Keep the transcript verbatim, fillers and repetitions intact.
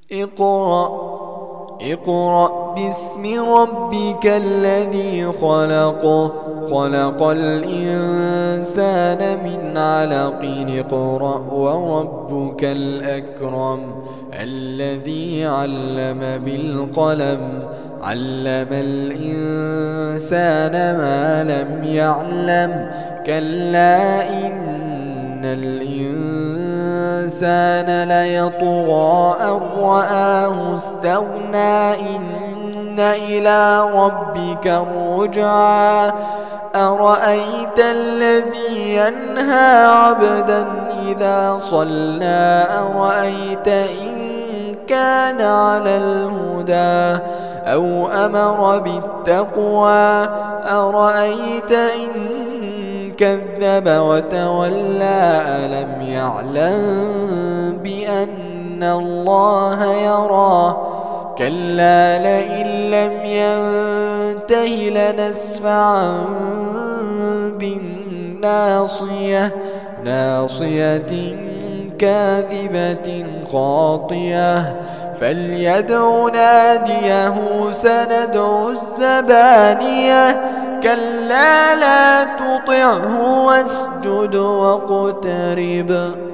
اقرأ اقرأ باسم ربك الذي خلق خلق الإنسان من علق اقرأ وربك الأكرم الذي علم بالقلم علم الإنسان ما لم يعلم كلا إن الإنسان ليطغى أن رآه استغنى إن إلى ربك الرجعى أرأيت الذي ينهى عبدا إذا صلى أرأيت إن كان على الهدى أو أمر بالتقوى أرأيت إن كذب وتولى ألم يعلم بأن الله يرى كلا لئن لم ينته لنسفعا بالناصية ناصية كاذبة خاطئة فليدع ناديه سندع الزبانية كلا لا تطعه واسجد واقترب.